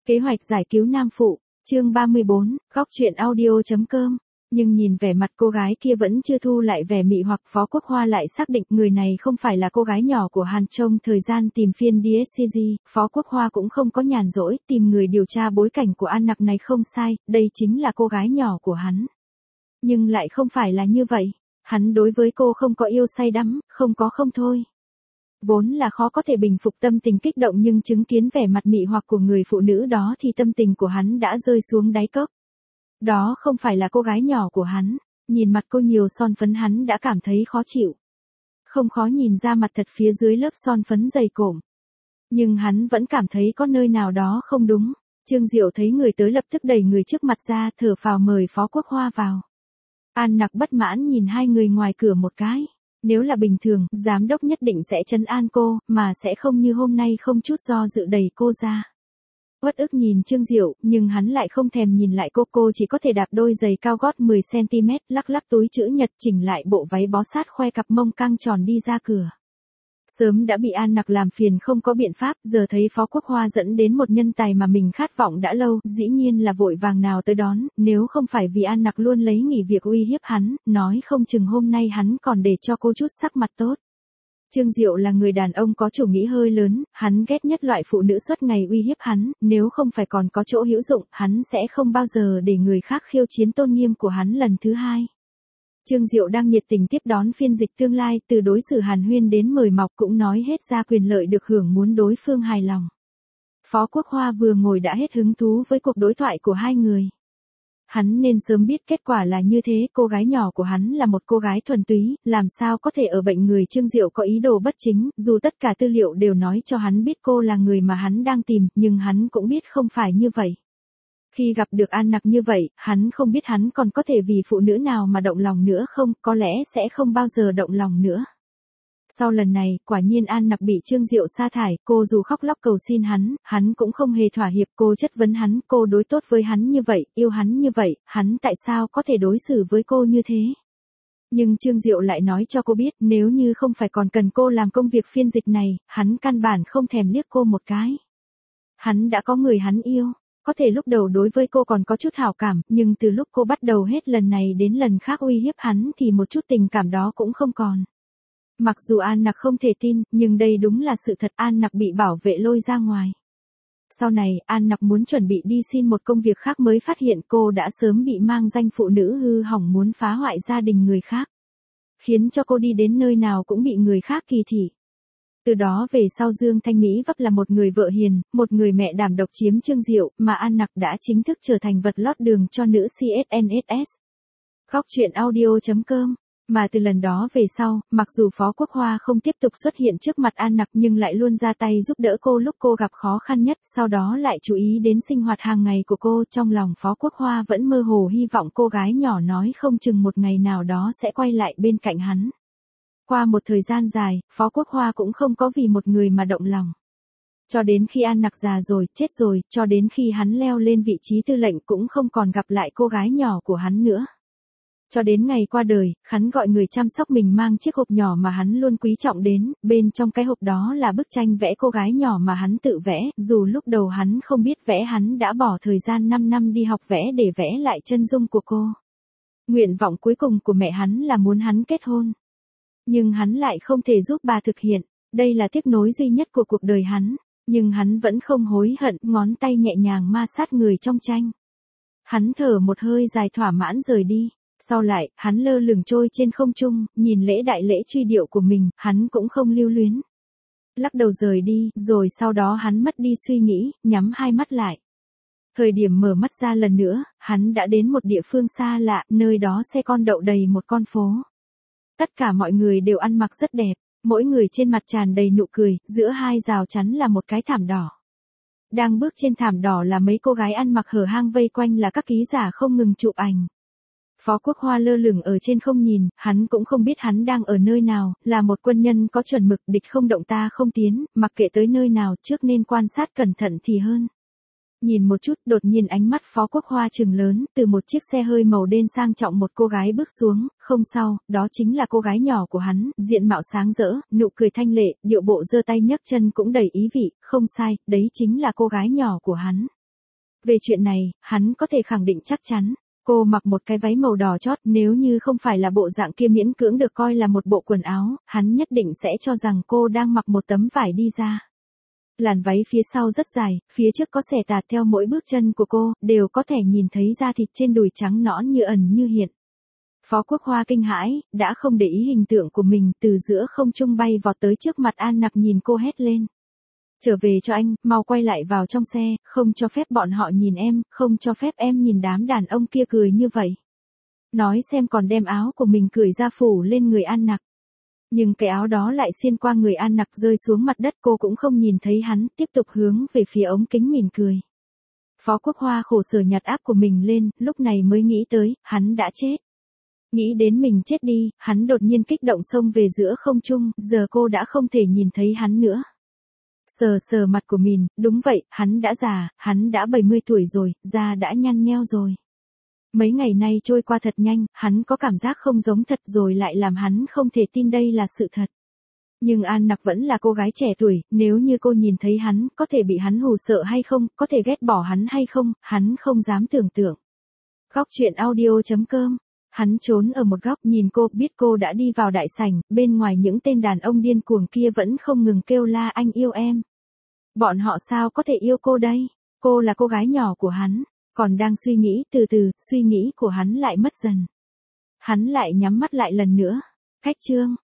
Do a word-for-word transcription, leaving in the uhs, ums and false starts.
Kế hoạch giải cứu nam phụ, chương ba mươi bốn, góc truyện audio.com. Nhưng nhìn vẻ mặt cô gái kia vẫn chưa thu lại vẻ mị hoặc, Phó Quốc Hoa lại xác định người này không phải là cô gái nhỏ của Hàn. Trong thời gian tìm phiên đê ét xê giê, Phó Quốc Hoa cũng không có nhàn rỗi, tìm người điều tra bối cảnh của An Nặc này không sai, đây chính là cô gái nhỏ của hắn. Nhưng lại không phải là như vậy, hắn đối với cô không có yêu say đắm, không có không thôi. Vốn là khó có thể bình phục tâm tình kích động, nhưng chứng kiến vẻ mặt mị hoặc của người phụ nữ đó thì tâm tình của hắn đã rơi xuống đáy cốc. Đó không phải là cô gái nhỏ của hắn, nhìn mặt cô nhiều son phấn hắn đã cảm thấy khó chịu. Không khó nhìn ra mặt thật phía dưới lớp son phấn dày cộm. Nhưng hắn vẫn cảm thấy có nơi nào đó không đúng. Trương Diệu thấy người tới lập tức đẩy người trước mặt ra, thở phào mời Phó Quốc Hoa vào. An Nặc bất mãn nhìn hai người ngoài cửa một cái. Nếu là bình thường, giám đốc nhất định sẽ trấn an cô, mà sẽ không như hôm nay không chút do dự đẩy cô ra. Uất ức nhìn Trương Diệu, nhưng hắn lại không thèm nhìn lại cô, cô chỉ có thể đạp đôi giày cao gót mười xăng ti mét, lắc lắc túi chữ nhật, chỉnh lại bộ váy bó sát khoe cặp mông căng tròn đi ra cửa. Sớm đã bị An Nặc làm phiền không có biện pháp, giờ thấy Phó Quốc Hoa dẫn đến một nhân tài mà mình khát vọng đã lâu, dĩ nhiên là vội vàng nào tới đón, nếu không phải vì An Nặc luôn lấy nghỉ việc uy hiếp hắn, nói không chừng hôm nay hắn còn để cho cô chút sắc mặt tốt. Trương Diệu là người đàn ông có chủ nghĩa hơi lớn, hắn ghét nhất loại phụ nữ suốt ngày uy hiếp hắn, nếu không phải còn có chỗ hữu dụng, hắn sẽ không bao giờ để người khác khiêu chiến tôn nghiêm của hắn lần thứ hai. Trương Diệu đang nhiệt tình tiếp đón phiên dịch tương lai, từ đối xử hàn huyên đến mời mọc cũng nói hết ra quyền lợi được hưởng muốn đối phương hài lòng. Phó Quốc Hoa vừa ngồi đã hết hứng thú với cuộc đối thoại của hai người. Hắn nên sớm biết kết quả là như thế, cô gái nhỏ của hắn là một cô gái thuần túy, làm sao có thể ở bệnh người. Trương Diệu có ý đồ bất chính, dù tất cả tư liệu đều nói cho hắn biết cô là người mà hắn đang tìm, nhưng hắn cũng biết không phải như vậy. Khi gặp được An Nặc như vậy, hắn không biết hắn còn có thể vì phụ nữ nào mà động lòng nữa không, có lẽ sẽ không bao giờ động lòng nữa. Sau lần này, quả nhiên An Nặc bị Trương Diệu sa thải, cô dù khóc lóc cầu xin hắn, hắn cũng không hề thỏa hiệp. Cô chất vấn hắn, cô đối tốt với hắn như vậy, yêu hắn như vậy, hắn tại sao có thể đối xử với cô như thế? Nhưng Trương Diệu lại nói cho cô biết, nếu như không phải còn cần cô làm công việc phiên dịch này, hắn căn bản không thèm liếc cô một cái. Hắn đã có người hắn yêu. Có thể lúc đầu đối với cô còn có chút hảo cảm, nhưng từ lúc cô bắt đầu hết lần này đến lần khác uy hiếp hắn thì một chút tình cảm đó cũng không còn. Mặc dù An Nặc không thể tin, nhưng đây đúng là sự thật. An Nặc bị bảo vệ lôi ra ngoài. Sau này, An Nặc muốn chuẩn bị đi xin một công việc khác mới phát hiện cô đã sớm bị mang danh phụ nữ hư hỏng muốn phá hoại gia đình người khác. Khiến cho cô đi đến nơi nào cũng bị người khác kỳ thị. Từ đó về sau Dương Thanh Mỹ vấp là một người vợ hiền, một người mẹ đảm độc chiếm Trương Diệu, mà An Nặc đã chính thức trở thành vật lót đường cho nữ xê ét en ét ét. Góc truyện audio.com. Mà từ lần đó về sau, mặc dù Phó Quốc Hoa không tiếp tục xuất hiện trước mặt An Nặc nhưng lại luôn ra tay giúp đỡ cô lúc cô gặp khó khăn nhất, sau đó lại chú ý đến sinh hoạt hàng ngày của cô. Trong lòng Phó Quốc Hoa vẫn mơ hồ hy vọng cô gái nhỏ nói không chừng một ngày nào đó sẽ quay lại bên cạnh hắn. Qua một thời gian dài, Phó Quốc Hoa cũng không có vì một người mà động lòng. Cho đến khi An Nặc già rồi, chết rồi, cho đến khi hắn leo lên vị trí tư lệnh cũng không còn gặp lại cô gái nhỏ của hắn nữa. Cho đến ngày qua đời, hắn gọi người chăm sóc mình mang chiếc hộp nhỏ mà hắn luôn quý trọng đến, bên trong cái hộp đó là bức tranh vẽ cô gái nhỏ mà hắn tự vẽ, dù lúc đầu hắn không biết vẽ, hắn đã bỏ thời gian năm năm đi học vẽ để vẽ lại chân dung của cô. Nguyện vọng cuối cùng của mẹ hắn là muốn hắn kết hôn. Nhưng hắn lại không thể giúp bà thực hiện, đây là tiếc nối duy nhất của cuộc đời hắn, nhưng hắn vẫn không hối hận, ngón tay nhẹ nhàng ma sát người trong tranh. Hắn thở một hơi dài thỏa mãn rời đi, sau lại, hắn lơ lửng trôi trên không trung, nhìn lễ đại lễ truy điệu của mình, hắn cũng không lưu luyến. Lắc đầu rời đi, rồi sau đó hắn mất đi suy nghĩ, nhắm hai mắt lại. Thời điểm mở mắt ra lần nữa, hắn đã đến một địa phương xa lạ, nơi đó xe con đậu đầy một con phố. Tất cả mọi người đều ăn mặc rất đẹp, mỗi người trên mặt tràn đầy nụ cười, giữa hai rào chắn là một cái thảm đỏ. Đang bước trên thảm đỏ là mấy cô gái ăn mặc hở hang, vây quanh là các ký giả không ngừng chụp ảnh. Phó Quốc Hoa lơ lửng ở trên không nhìn, hắn cũng không biết hắn đang ở nơi nào, là một quân nhân có chuẩn mực, địch không động ta không tiến, mặc kệ tới nơi nào trước nên quan sát cẩn thận thì hơn. Nhìn một chút, đột nhiên ánh mắt Phó Quốc Hoa trừng lớn, từ một chiếc xe hơi màu đen sang trọng một cô gái bước xuống, không sau, đó chính là cô gái nhỏ của hắn, diện mạo sáng rỡ, nụ cười thanh lệ, điệu bộ giơ tay nhấc chân cũng đầy ý vị, không sai, đấy chính là cô gái nhỏ của hắn. Về chuyện này, hắn có thể khẳng định chắc chắn. Cô mặc một cái váy màu đỏ chót, nếu như không phải là bộ dạng kia miễn cưỡng được coi là một bộ quần áo, hắn nhất định sẽ cho rằng cô đang mặc một tấm vải đi ra. Làn váy phía sau rất dài, phía trước có xẻ tạt theo mỗi bước chân của cô, đều có thể nhìn thấy da thịt trên đùi trắng nõn như ẩn như hiện. Phó Quốc Hoa kinh hãi, đã không để ý hình tượng của mình, từ giữa không trung bay vọt tới trước mặt An Nặc nhìn cô hét lên. Trở về cho anh, mau quay lại vào trong xe, không cho phép bọn họ nhìn em, không cho phép em nhìn đám đàn ông kia cười như vậy. Nói xem còn đem áo của mình cởi ra phủ lên người An Nặc. Nhưng cái áo đó lại xiên qua người An Nặc rơi xuống mặt đất, cô cũng không nhìn thấy hắn, tiếp tục hướng về phía ống kính mỉm cười. Phó Quốc Hoa khổ sở nhặt áp của mình lên, lúc này mới nghĩ tới, hắn đã chết. Nghĩ đến mình chết đi, hắn đột nhiên kích động xông về giữa không trung, giờ cô đã không thể nhìn thấy hắn nữa. Sờ sờ mặt của mình, đúng vậy, hắn đã già, hắn đã bảy mươi tuổi rồi, da đã nhăn nheo rồi. Mấy ngày nay trôi qua thật nhanh, hắn có cảm giác không giống thật rồi lại làm hắn không thể tin đây là sự thật. Nhưng An Nặc vẫn là cô gái trẻ tuổi, nếu như cô nhìn thấy hắn, có thể bị hắn hù sợ hay không, có thể ghét bỏ hắn hay không, hắn không dám tưởng tượng. Góc truyện audio chấm com. Hắn trốn ở một góc nhìn cô, biết cô đã đi vào đại sảnh, bên ngoài những tên đàn ông điên cuồng kia vẫn không ngừng kêu la anh yêu em. Bọn họ sao có thể yêu cô đây? Cô là cô gái nhỏ của hắn, còn đang suy nghĩ, từ từ, suy nghĩ của hắn lại mất dần. Hắn lại nhắm mắt lại lần nữa. Khách trương.